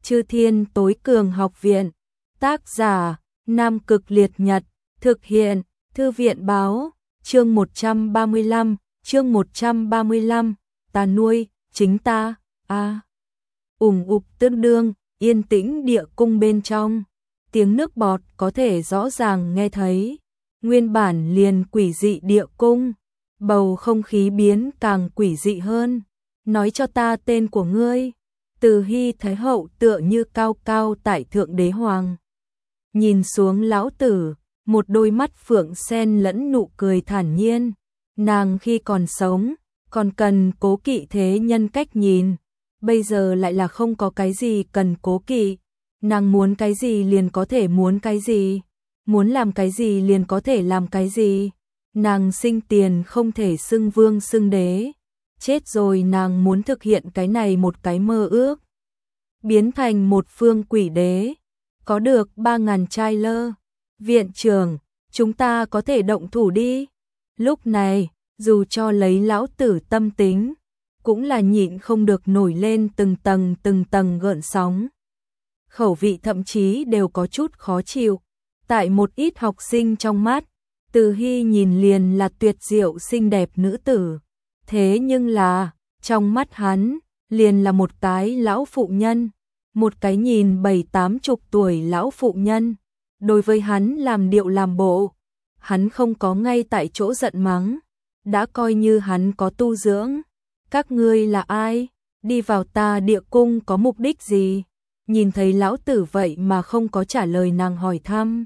Chư Thiên Tối Cường Học Viện. Tác giả Nam Cực Liệt Nhật. Thực hiện Thư viện Báo. Chương 135. Ta nuôi chính ta. Ục tương đương, yên tĩnh địa cung bên trong. Tiếng nước bọt có thể rõ ràng nghe thấy. Nguyên bản liền quỷ dị địa cung, bầu không khí biến càng quỷ dị hơn. Nói cho ta tên của ngươi. Từ Hy Thái Hậu tựa như cao cao tại thượng đế hoàng. Nhìn xuống lão tử, một đôi mắt phượng sen lẫn nụ cười thản nhiên. Nàng khi còn sống, còn cần cố kỵ thế nhân cách nhìn. Bây giờ lại là không có cái gì cần cố kỵ. Nàng muốn cái gì liền có thể muốn cái gì. Muốn làm cái gì liền có thể làm cái gì. Nàng sinh tiền không thể xưng vương xưng đế. Chết rồi nàng muốn thực hiện cái này một cái mơ ước. Biến thành một phương quỷ đế. Có được 3.000 trai lơ. Viện trưởng, chúng ta có thể động thủ đi. Lúc này, dù cho lấy lão tử tâm tính, cũng là nhịn không được nổi lên từng tầng gợn sóng. Khẩu vị thậm chí đều có chút khó chịu. Tại một ít học sinh trong mắt, Từ Hy nhìn liền là tuyệt diệu xinh đẹp nữ tử. Thế nhưng là, trong mắt hắn, liền là một cái lão phụ nhân. Một cái nhìn 70-80 tuổi lão phụ nhân. Đối với hắn làm điệu làm bộ, hắn không có ngay tại chỗ giận mắng. Đã coi như hắn có tu dưỡng. Các ngươi là ai? Đi vào ta địa cung có mục đích gì? Nhìn thấy lão tử vậy mà không có trả lời nàng hỏi thăm.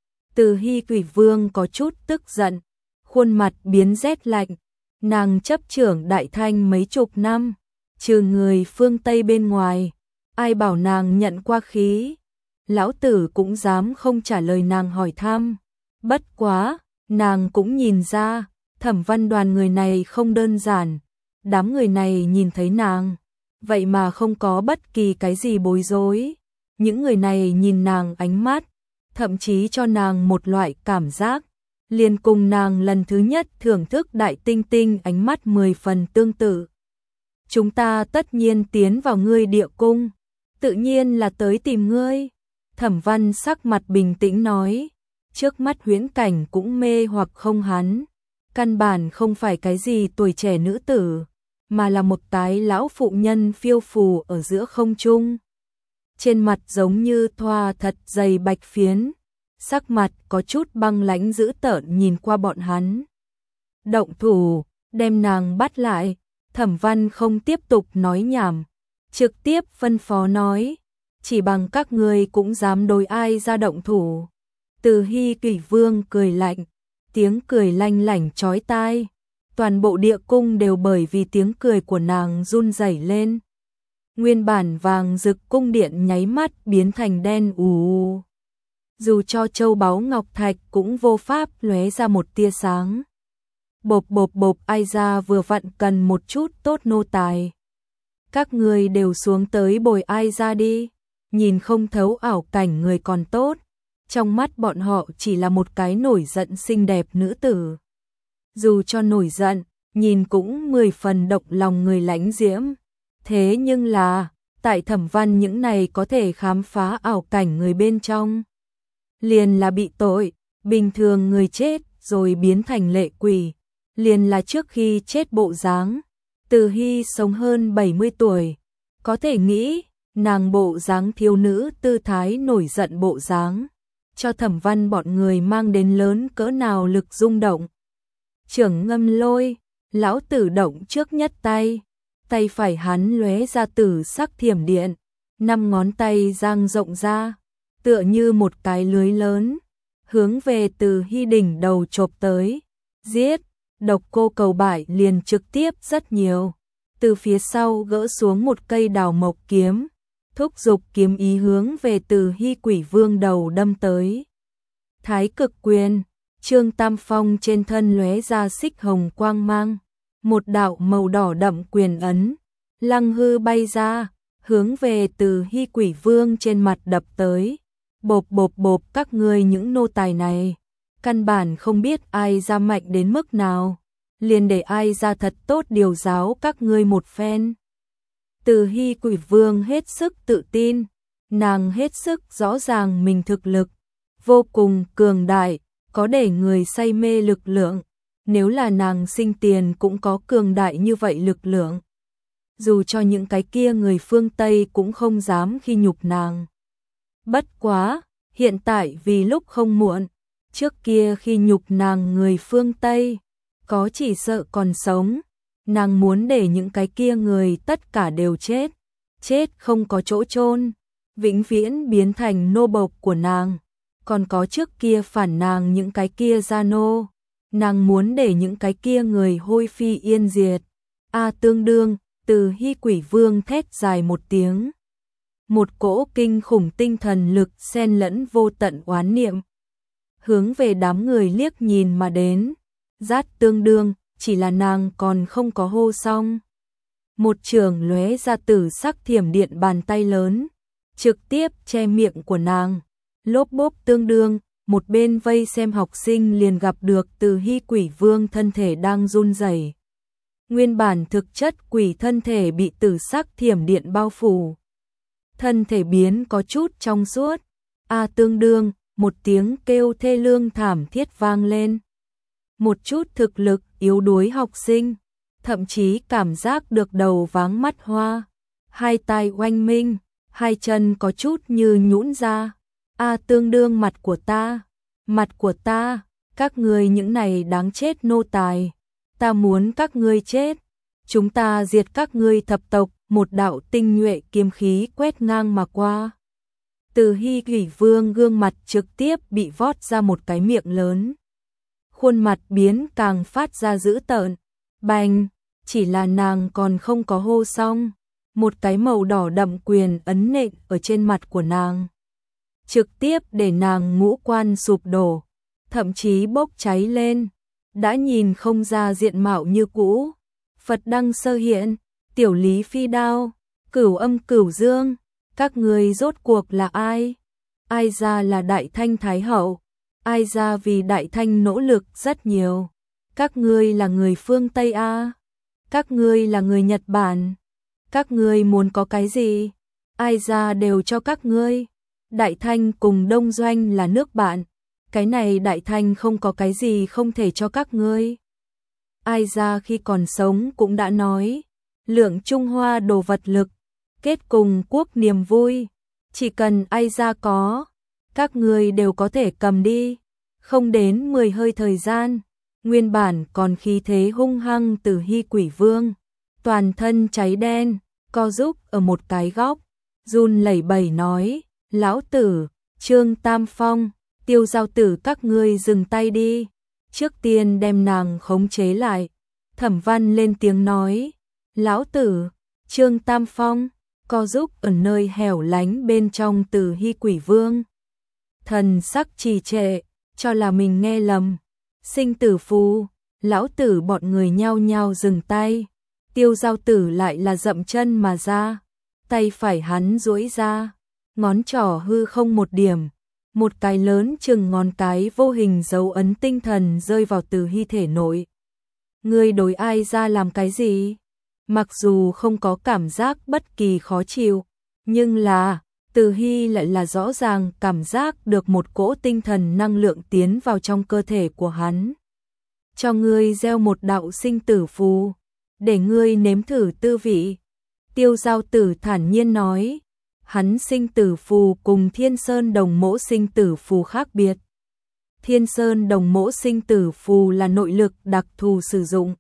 Từ Hy Quỷ Vương có chút tức giận, khuôn mặt biến rét lạnh. Nàng chấp trưởng Đại Thanh mấy chục năm, trừ người phương Tây bên ngoài, ai bảo nàng nhận qua khí. Lão tử cũng dám không trả lời nàng hỏi thăm. Bất quá, nàng cũng nhìn ra, Thẩm Văn Đoàn người này không đơn giản. Đám người này nhìn thấy nàng, vậy mà không có bất kỳ cái gì bối rối. Những người này nhìn nàng ánh mắt, thậm chí cho nàng một loại cảm giác, liền cùng nàng lần thứ nhất thưởng thức Đại Tinh Tinh ánh mắt 10 phần tương tự. Chúng ta tất nhiên tiến vào ngươi địa cung, tự nhiên là tới tìm ngươi. Thẩm Văn sắc mặt bình tĩnh nói, trước mắt huyễn cảnh cũng mê hoặc không hắn. Căn bản không phải cái gì tuổi trẻ nữ tử, mà là một cái lão phụ nhân phiêu phù ở giữa không trung. Trên mặt giống như thoa thật dày bạch phiến, sắc mặt có chút băng lãnh dữ tợn nhìn qua bọn hắn. Động thủ, đem nàng bắt lại. Thẩm Văn không tiếp tục nói nhảm, trực tiếp phân phó nói, chỉ bằng các ngươi cũng dám đối ai ra động thủ. Từ Hy Quỷ Vương cười lạnh, tiếng cười lanh lảnh chói tai. Toàn bộ địa cung đều bởi vì tiếng cười của nàng run rẩy lên. Nguyên bản vàng rực cung điện nháy mắt biến thành đen ù. Dù cho châu báu ngọc thạch cũng vô pháp lóe ra một tia sáng. Bộp ai ra vừa vặn cần một chút tốt nô tài. Các người đều xuống tới bồi ai ra đi. Nhìn không thấu ảo cảnh người còn tốt. Trong mắt bọn họ chỉ là một cái nổi giận xinh đẹp nữ tử. Dù cho nổi giận, nhìn cũng 10 phần động lòng người lãnh diễm. Thế nhưng là, tại Thẩm Văn những này có thể khám phá ảo cảnh người bên trong. Liền là bị tội, bình thường người chết rồi biến thành lệ quỷ. Liền là trước khi chết bộ dáng. Từ Hy sống hơn 70 tuổi. Có thể nghĩ, nàng bộ dáng thiếu nữ tư thái nổi giận bộ dáng. Cho Thẩm Văn bọn người mang đến lớn cỡ nào lực rung động. Trưởng Ngâm Lôi, lão tử động trước nhất tay. Tay phải hắn lóe ra tử sắc thiểm điện. 5 ngón tay dang rộng ra, tựa như một cái lưới lớn. Hướng về Từ Hy đỉnh đầu chộp tới. Giết, Độc Cô Cầu Bại liền trực tiếp rất nhiều. Từ phía sau gỡ xuống một cây đào mộc kiếm. Thúc giục kiếm ý hướng về Từ Hy Quỷ Vương đầu đâm tới. Thái Cực Quyền, Trương Tam Phong trên thân lóe ra xích hồng quang mang. Một đạo màu đỏ đậm quyền ấn, lăng hư bay ra, hướng về Từ Hy Quỷ Vương trên mặt đập tới. Bộp các ngươi những nô tài này, căn bản không biết ai ra mạnh đến mức nào, liền để ai ra thật tốt điều giáo các ngươi một phen. Từ Hy Quỷ Vương hết sức tự tin, Nàng hết sức rõ ràng mình thực lực vô cùng cường đại, có để người say mê lực lượng. Nếu là nàng sinh tiền cũng có cường đại như vậy lực lượng. Dù cho những cái kia người phương Tây cũng không dám khi nhục nàng. Bất quá, hiện tại vì lúc không muộn, trước kia khi nhục nàng người phương Tây, có chỉ sợ còn sống, nàng muốn để những cái kia người tất cả đều chết, chết không có chỗ chôn, vĩnh viễn biến thành nô bộc của nàng. Còn có trước kia phản nàng những cái kia gia nô, nàng muốn để những cái kia người hôi phi yên diệt. Tương đương, Từ Hy Quỷ Vương thét dài một tiếng. Một cỗ kinh khủng tinh thần lực xen lẫn vô tận oán niệm, hướng về đám người liếc nhìn mà đến. Rát tương đương, chỉ là nàng còn không có hô xong. Một trường lóe ra tử sắc thiểm điện bàn tay lớn, trực tiếp che miệng của nàng. Lốp bốp tương đương, một bên vây xem học sinh liền gặp được Từ Hy Quỷ Vương thân thể đang run rẩy. Nguyên bản thực chất quỷ thân thể bị tử sắc thiểm điện bao phủ. Thân thể biến có chút trong suốt. Tương đương, một tiếng kêu thê lương thảm thiết vang lên. Một chút thực lực yếu đuối học sinh, thậm chí cảm giác được đầu váng mắt hoa, hai tai oanh minh, hai chân có chút như nhũn ra. Tương đương mặt của ta, các ngươi những này đáng chết nô tài, ta muốn các ngươi chết, chúng ta diệt các ngươi thập tộc. Một đạo tinh nhuệ kiếm khí quét ngang mà qua. Từ Hy Quỷ Vương gương mặt trực tiếp bị vót ra một cái miệng lớn. Khuôn mặt biến càng phát ra dữ tợn. Bành, chỉ là nàng còn không có hô xong. Một cái màu đỏ đậm quyền ấn nện ở trên mặt của nàng. Trực tiếp để nàng ngũ quan sụp đổ, thậm chí bốc cháy lên. Đã nhìn không ra diện mạo như cũ. Phật đăng sơ hiện. Tiểu Lý Phi Đao, Cửu Âm Cửu Dương, các ngươi rốt cuộc là ai? Ai ra là Đại Thanh Thái Hậu? Ai ra vì Đại Thanh nỗ lực rất nhiều? Các ngươi là người phương Tây A? Các ngươi là người Nhật Bản? Các ngươi muốn có cái gì? Ai ra đều cho các ngươi. Đại Thanh cùng Đông Doanh là nước bạn, cái này Đại Thanh không có cái gì không thể cho các ngươi. Ai ra khi còn sống cũng đã nói. Lượng Trung Hoa đồ vật lực, kết cùng quốc niềm vui, chỉ cần ai ra có, các người đều có thể cầm đi. Không đến 10 hơi thời gian, nguyên bản còn khí thế hung hăng Từ Hy Quỷ Vương, toàn thân cháy đen, co giúp ở một cái góc, run lẩy bẩy nói: "Lão tử, Trương Tam Phong, Tiêu Giao Tử, các ngươi dừng tay đi." Trước tiên đem nàng khống chế lại. Thẩm Văn lên tiếng nói: "Lão tử." Trương Tam Phong co giúp ở nơi hẻo lánh bên trong Từ Hy Quỷ Vương, thần sắc trì trệ, cho là mình nghe lầm. Sinh tử phù, lão tử bọn người nhao nhao dừng tay. Tiêu Giao Tử lại là dậm chân mà ra, tay phải hắn duỗi ra, ngón trỏ hư không một điểm, một cái lớn chừng ngón cái vô hình dấu ấn tinh thần rơi vào Từ Hy thể nội. Ngươi đối ai ra làm cái gì? Mặc dù không có cảm giác bất kỳ khó chịu, nhưng là Từ Hy lại là rõ ràng cảm giác được một cỗ tinh thần năng lượng tiến vào trong cơ thể của hắn. Cho ngươi gieo một đạo sinh tử phù, để ngươi nếm thử tư vị. Tiêu Giao Tử thản nhiên nói, hắn sinh tử phù cùng Thiên Sơn Đồng Mỗ sinh tử phù khác biệt. Thiên Sơn Đồng Mỗ sinh tử phù là nội lực đặc thù sử dụng.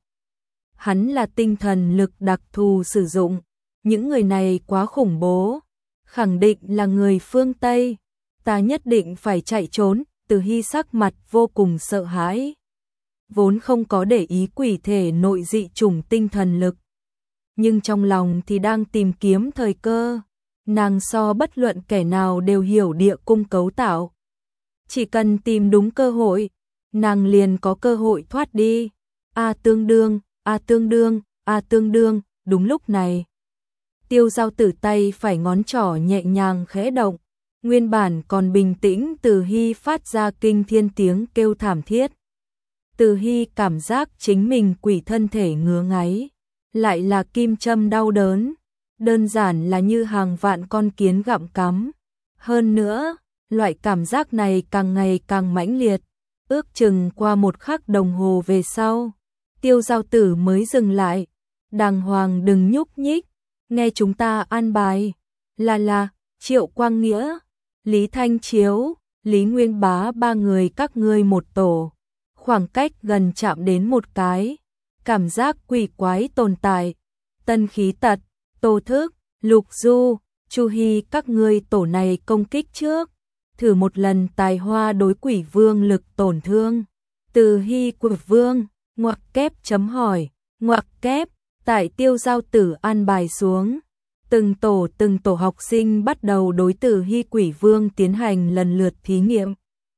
Hắn là tinh thần lực đặc thù sử dụng. Những người này quá khủng bố, khẳng định là người phương Tây. Ta nhất định phải chạy trốn. Từ Hy sắc mặt vô cùng sợ hãi, vốn không có để ý quỷ thể nội dị chủng tinh thần lực, nhưng trong lòng thì đang tìm kiếm thời cơ. Nàng so bất luận kẻ nào đều hiểu địa cung cấu tạo, chỉ cần tìm đúng cơ hội, nàng liền có cơ hội thoát đi. Tương đương, tương đương. Đúng lúc này, Tiêu Giao Tử tay phải ngón trỏ nhẹ nhàng khẽ động, nguyên bản còn bình tĩnh Từ Hy phát ra kinh thiên tiếng kêu thảm thiết. Từ Hy cảm giác chính mình quỷ thân thể ngứa ngáy, lại là kim châm đau đớn, đơn giản là như hàng vạn con kiến gặm cắm, Hơn nữa, loại cảm giác này càng ngày càng mãnh liệt, ước chừng qua 1 khắc đồng hồ về sau, Tiêu Giao Tử mới dừng lại, đàng hoàng đừng nhúc nhích, nghe chúng ta an bài, là, Triệu Quang Nghĩa, Lý Thanh Chiếu, Lý Nguyên Bá 3 người các ngươi một tổ, khoảng cách gần chạm đến một cái, cảm giác quỷ quái tồn tại, Tân Khí Tật, Tô Thức, Lục Du, Chu Hy các ngươi tổ này công kích trước, thử một lần tài hoa đối quỷ vương lực tổn thương. Từ Hy quỷ vương, ngoặc kép chấm hỏi, ngoặc kép, tại Tiêu Giao Tử an bài xuống. Từng tổ học sinh bắt đầu đối Từ Hy quỷ vương tiến hành lần lượt thí nghiệm.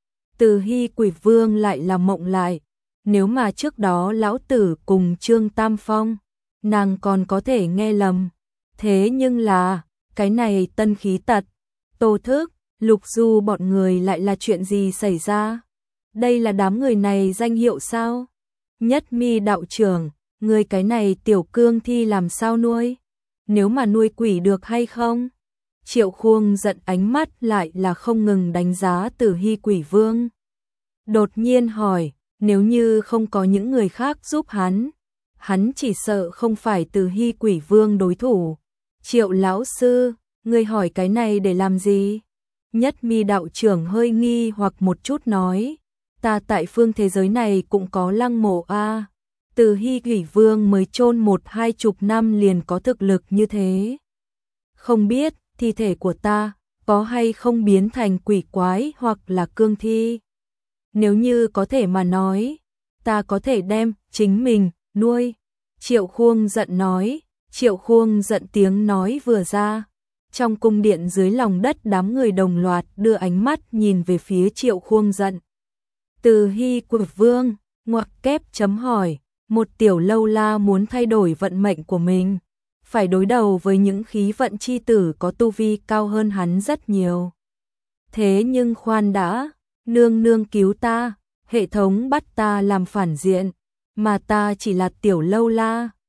Từ Hy quỷ vương lại là mộng lại, nếu mà trước đó lão tử cùng Trương Tam Phong, nàng còn có thể nghe lầm. Thế nhưng là, cái này Tân Khí Tật, Tô Thức, Lục Du bọn người lại là chuyện gì xảy ra? Đây là đám người này danh hiệu sao? Nhất Mi đạo trưởng, người cái này tiểu cương thi làm sao nuôi? Nếu mà nuôi quỷ được hay không? Triệu Khuông giận ánh mắt lại là không ngừng đánh giá Từ Hy quỷ vương. Đột nhiên hỏi, nếu như không có những người khác giúp hắn chỉ sợ không phải Từ Hy quỷ vương đối thủ. Triệu lão sư, ngươi hỏi cái này để làm gì? Nhất Mi đạo trưởng hơi nghi hoặc một chút nói, ta tại phương thế giới này cũng có lăng mộ a. Từ Hy quỷ vương mới chôn 1-20 năm liền có thực lực như thế. Không biết thi thể của ta có hay không biến thành quỷ quái hoặc là cương thi. Nếu như có thể mà nói, ta có thể đem chính mình nuôi. Triệu Khuông giận nói, Triệu Khuông giận tiếng nói vừa ra. Trong cung điện dưới lòng đất đám người đồng loạt đưa ánh mắt nhìn về phía Triệu Khuông giận. Từ Hy quỷ vương, ngoặc kép chấm hỏi, một tiểu lâu la muốn thay đổi vận mệnh của mình, phải đối đầu với những khí vận chi tử có tu vi cao hơn hắn rất nhiều. Thế nhưng khoan đã, nương nương cứu ta, hệ thống bắt ta làm phản diện, mà ta chỉ là tiểu lâu la,